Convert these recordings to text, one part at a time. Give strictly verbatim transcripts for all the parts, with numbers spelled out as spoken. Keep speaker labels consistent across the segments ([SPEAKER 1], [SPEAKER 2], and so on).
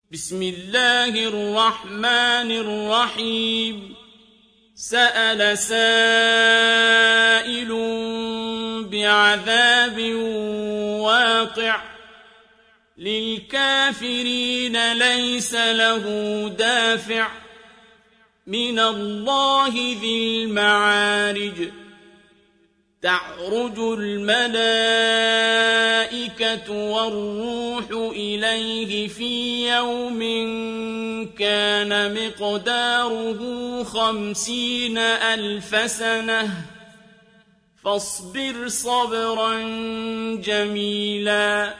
[SPEAKER 1] بسم الله الرحمن الرحيم سأل سائل بعذاب واقع للكافرين ليس له دافع من الله ذي المعارج تعرج الملائكة والروح إليه في يوم كان مقداره خمسين ألف سنة فاصبر صبرا جميلا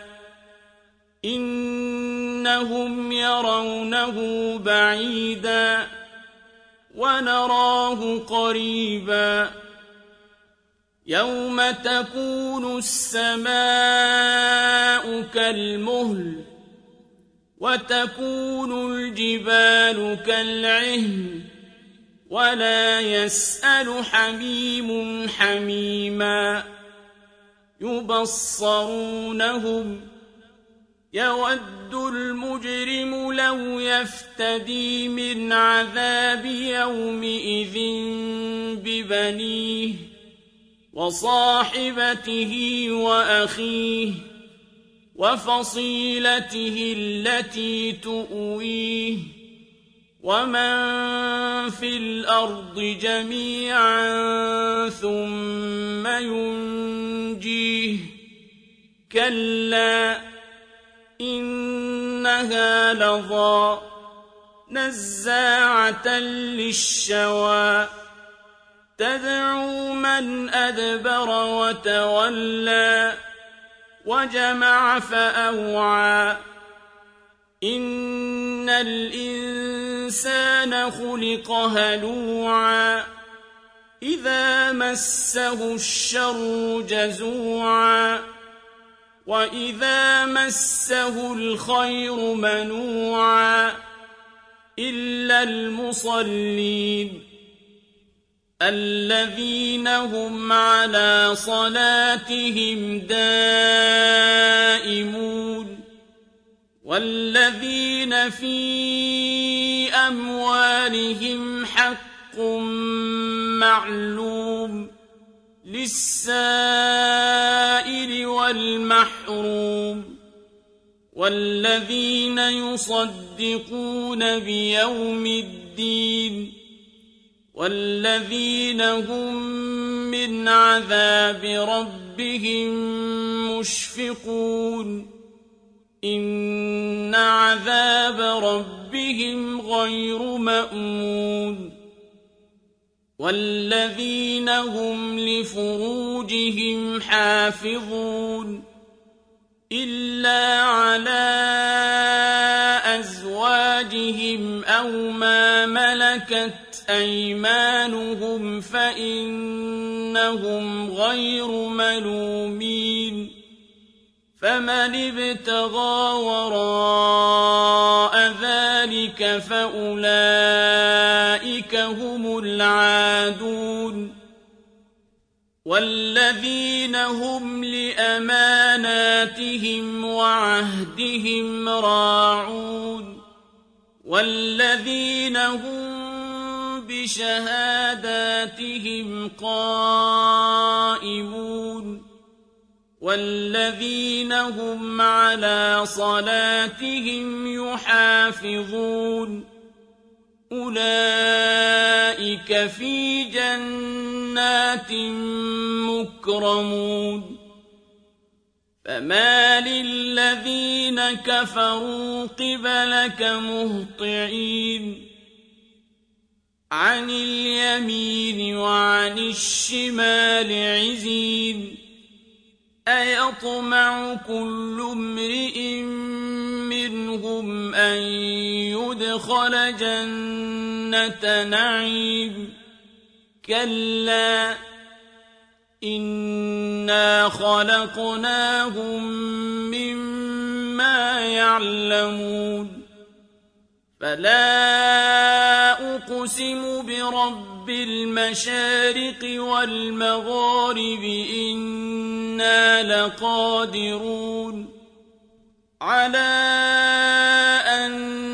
[SPEAKER 1] إنهم يرونه بعيدا ونراه قريبا يوم تكون السماء كالمهل وتكون الجبال كالعهن ولا يسأل حميم حميما يبصرونهم يود المجرم لو يفتدي من عذاب يومئذ ببنيه وصاحبته وأخيه وفصيلته التي تؤويه ومن في الأرض جميعا ثم ينجيه كلا إنها لظى نزاعة للشوى تدعو من أدبر وتولى وجمع فأوعى إن الإنسان خلق هلوعا إذا مسه الشر جزوعا وإذا مسه الخير منوعا إلا المصلين الذين هم على صلاتهم دائمون والذين في أموالهم حق معلوم للسائل والمحروم والذين يصدقون بيوم الدين والذين هم من عذاب ربهم مشفقون إن عذاب ربهم غير مأمون والذين هم لفروجهم حافظون إلا على أزواجهم أو ما ملكت أيمانهم فإنهم غير ملومين فمن ابتغى وراء ذلك فأولئك هم العادون والذين هم لأماناتهم وعهدهم راعون والذين هم بشهاداتهم قائمون والذين هم على صلاتهم يحافظون أولئك في جنات مكرمون فما للذين كفروا قبلك مهطعين عن اليمين وعن الشمال عزين أيطمع كل امرئ منهم أن يدخل جنة نعيم كلا إنا خلقناهم مما يعلمون فلا أقسم برب المشارق والمغارب إنا لقادرون على أن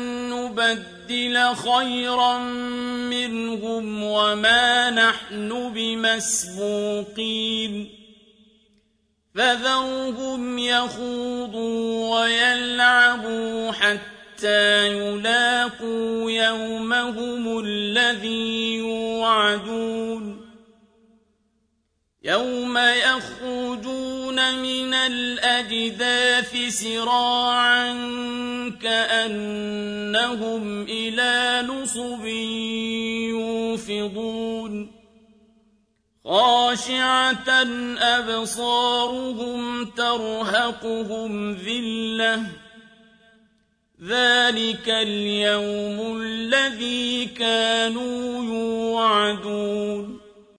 [SPEAKER 1] نبدل خيرا منهم وما نحن بمسبوقين فذرهم يخوضوا ويلعبوا حتى يلاقوا يومهم الذي يوعدون يوم يخرجون من الأجداث سراعا كأنهم إلى نصب يوفضون خاشعة أبصارهم ترهقهم ذلة ذلك اليوم الذي كانوا يوعدون